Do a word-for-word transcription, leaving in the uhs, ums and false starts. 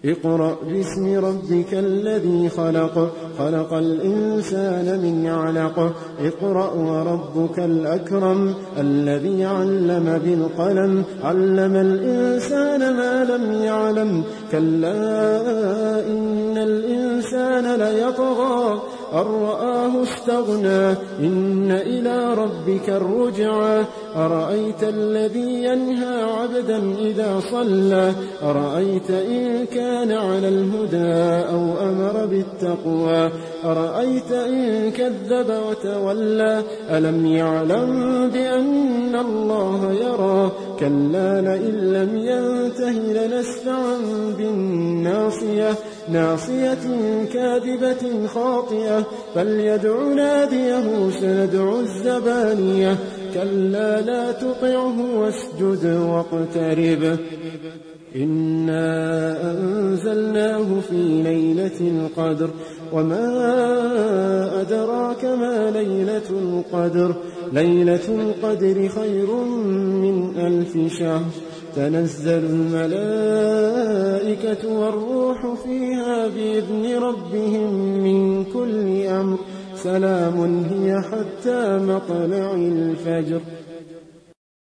اقرأ باسم ربك الذي خلق خلق الإنسان من علق اقرأ وربك الأكرم الذي علم بالقلم علم الإنسان ما لم يعلم كلا إن الإنسان ليطغى أن رآه استغنى إن إلى ربك الرجعى أرأيت الذي ينهى عبدا إذا صلى أرأيت إن كان على الهدى أو أمر بالتقوى أرأيت إن كذب وتولى ألم يعلم بأن الله يرى كلا لئن لم ينته لنسفعا بالناصية ناصية كاذبة خاطئة فليدع ناديه سندع الزبانية كلا لا تطعه واسجد واقترب إنا أنزلناه في ليلة القدر وما أدراك ما ليلة القدر ليلة القدر خير من ألف شهر تنزل الملائكة والروح فيها بإذن ربهم من كل أمر سلام هي حتى مطلع الفجر.